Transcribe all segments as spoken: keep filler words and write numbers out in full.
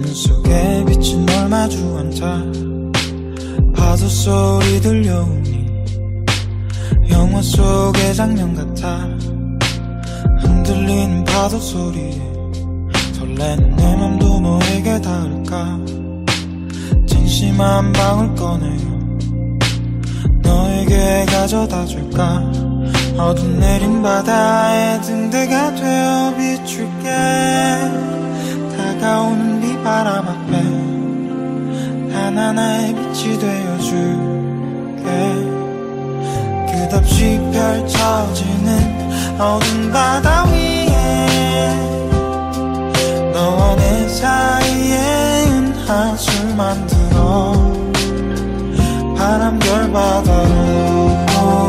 하늘 속에 비친 널 마주 앉아 파도 소리 들려오니 영화 속의 장면 같아. 흔들리는 파도 소리에 설레는 내 맘도 너에게 닿을까. 진심 한 방울 꺼내요 너에게 가져다 줄까. 어둠 내린 바다에 등대가 되어 비출게. 다가오는 비바람 앞에 단 하나의 빛이 되어줄게. 끝없이 펼쳐지는 어두운 바다 위에 너와 내 사이에 은하수를 만들어 바람결 바다로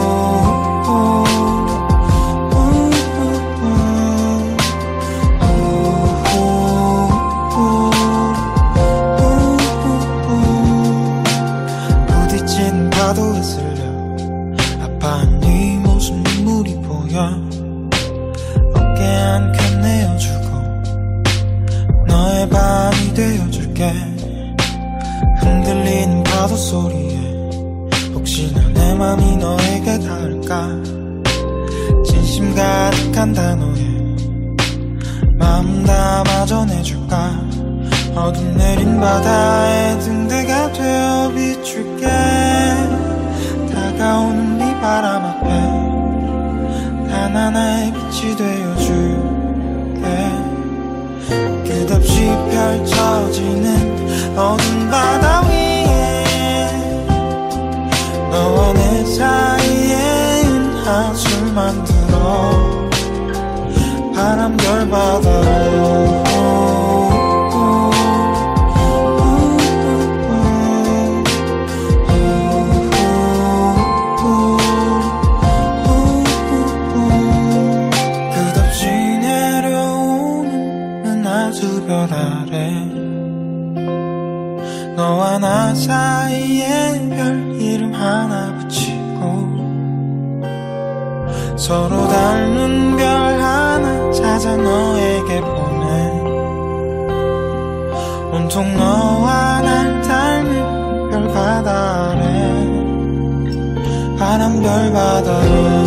부딪힌 파도에 쓸려 아파한 네 모습 눈물이 보여. 어깨 한켠 내어주고 너의 밤이 되어줄게. 흔들리는 파도 소리에 혹시나 내 맘이 너에게 닿을까. 진심 가득한 단어에 마음 담아 전해줄까. 어둠 내린 바다에 등대가 되어 비출게. 다가오는 비바람 앞에 단 하나의 빛이 되어줄게. 끝없이 펼쳐지는 어두운 바다 위에 너와 내 사이에 은하수를 만들어 바람결 바다로 끝없이 내려오는 은하수별 아래 너와 나 사이에 별 이름 하나 붙이고 서로 닮은 별 하나 찾아 너에게 보내. 온통 너와 날 닮은 별바다 아래 바람별 바다로